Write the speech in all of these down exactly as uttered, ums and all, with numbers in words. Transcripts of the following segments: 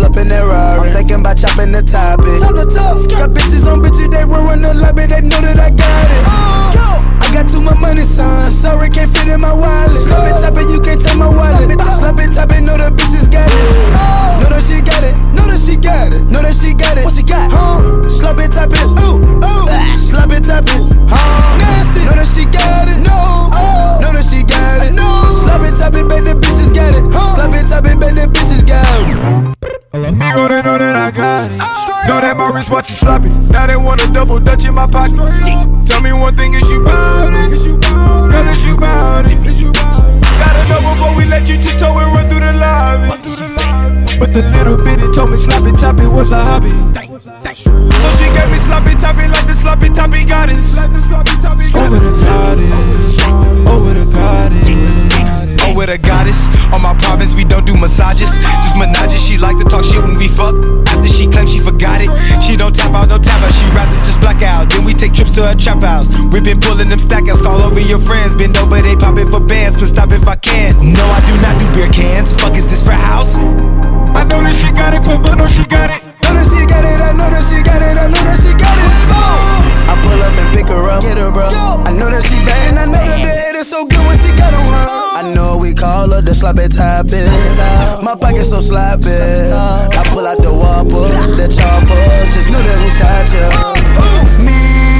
up in that Rari. I'm thinking about chopping the topic. Top the top. Got bitches on bitches, they run run the lobby, they know that I got it. Uh, Yo, I got too much money, son. Sorry, can't fit in my wallet. Slap it, top it, you can't take my wallet. Slap it, top it, know the bitches got it. Uh, know that she got it. Know that she got it. Know that she got it. What she got? Huh? Slap it, top it. Ooh, ooh. Slap it, top it. Huh? Nasty. Know that she got it. No. Oh. Know that she got it. No. Slap it, top it, bet the bitches got it. Huh? Slap it, top it, bet the bitches got it. Nigga, they know that I got it. Know that my wrist watch you sloppy. Now they wanna double dutch in my pocket. Tell me one thing, is you bout it? Girl, is you bout it? Gotta know before we let you tiptoe and run through the lobby. But the little bitty told me sloppy toppy was a hobby. So she gave me sloppy toppy like the sloppy toppy goddess. Over the goddess, over the goddess. Over the goddess, on my province we don't do massages, just menages. She like to talk shit when we fuck, after she claims she forgot it. She don't tap out, no tap out, she rather just black out. Then we take trips to her trap house, we been pulling them stackers. Call over your friends, bend over, they poppin' for bands. But stop if I can, no I do not do beer cans. Fuck is this frat house? I know that she got it, quick, but know she got it. Know that she got it, I know that she got it, I know that she got it. I pull up and pick her up, get her bro. I know that she bad, and I know that the head is so good when she got on her. I know we call her the sloppy toppy. My pocket so sloppy. I pull out the whopper, the chopper. Just know that who shot ya. Me.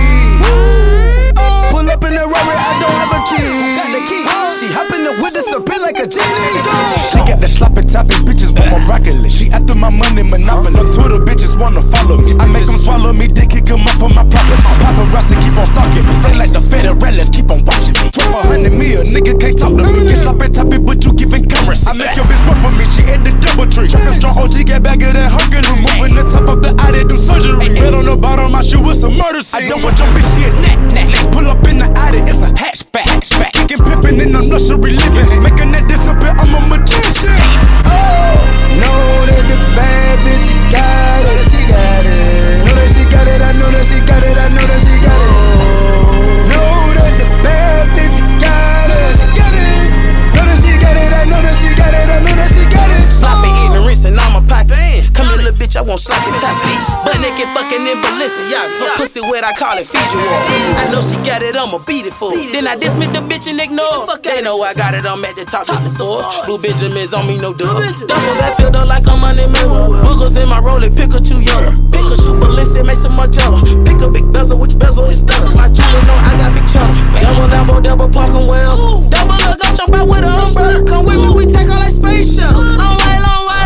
Pull up in the Rari, I don't have a key. Got the key. She hop in the whip, disappear like a genie. She got the sloppy toppy, bitches want my broccoli. She after my money, monopoly. On Twitter, bitches wanna follow me. I make them swallow me, dick kick them up on my property. Paparazzi keep on stalking me. Feel like the Federales keep on watching me. twelve hundred mil, nigga can't talk to me. You sloppy toppy, but you giving currency. I make your bitch work for me, she hit the double tree. Truckin' strong O G, get back of that Hercules. Moving the top of the eye, they do surgery. Head on the bottom, my shoe is a murder scene. I don't want your bitch, she a knack, knack. Pull up in the Audi, it's a hatchback. Kickin' pimpin' in the nursery living. Making that disappear, I'm a magician. Oh, know that the bad bitch, she got it. She got it. Know that she got it, I know that she got it, I know that she got it. Know that the bad bitch, she got it. She got it. Know that she got it, I know that she got it, I know that she got it. Sloppy ignorance and I'm a pocket. Come here, little bitch, I want sloppy toppy. Butt naked fucking in Balenciaga. Pussy wet, I call it Fiji wall. I know she got it, I'ma beat it for. Then I dismiss the bitch and ignore. They know I got it, I'm at the top of the floor. Blue Benjamins on me, no dub. Double that filled up like a money mirror. Boogers in my roller, Pikachu yellow. Pikachu Balenciaga, make some more jello. Pick a big bezel, which bezel is better. My jewelry know I got big cheddar. Double Lambo, double parking well. Double look, go jump out with a umbrella. Come with me, we take all like space shuttles. Long way, long way.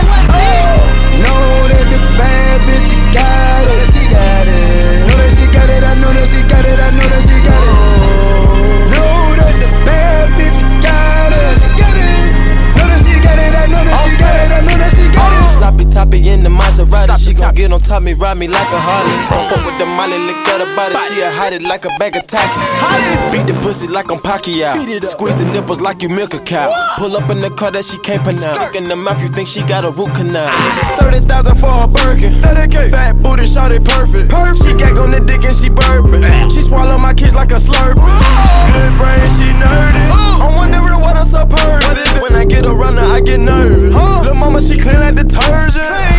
Know that the bad bitch, she got it. She got it. Know that she got it, I know that she got it, I know that she got it. Know that the bad bitch, she got it. She got it. Know that she got it, I know that she got it, I know that she got it. Sloppy toppy in the Maserati. She gon' get on top me, ride me like a Harley. Don't fuck with the Molly, lick at her body. She a hide it like a bag of Takis. Beat the pussy like I'm Pacquiao. Squeeze the nipples like you milk a cow. Pull up in the car that she can't pronounce. Look in the mouth, you think she got a root canal. Thirty thousand for a Birkin. Fat booty, shot it perfect. She gag on the dick and she burping. She swallow my kids like a slurp. Good brain, she nerdy. I'm wondering what a superb. When I get around her, I get nervous. Lil' mama, she clean like detergent.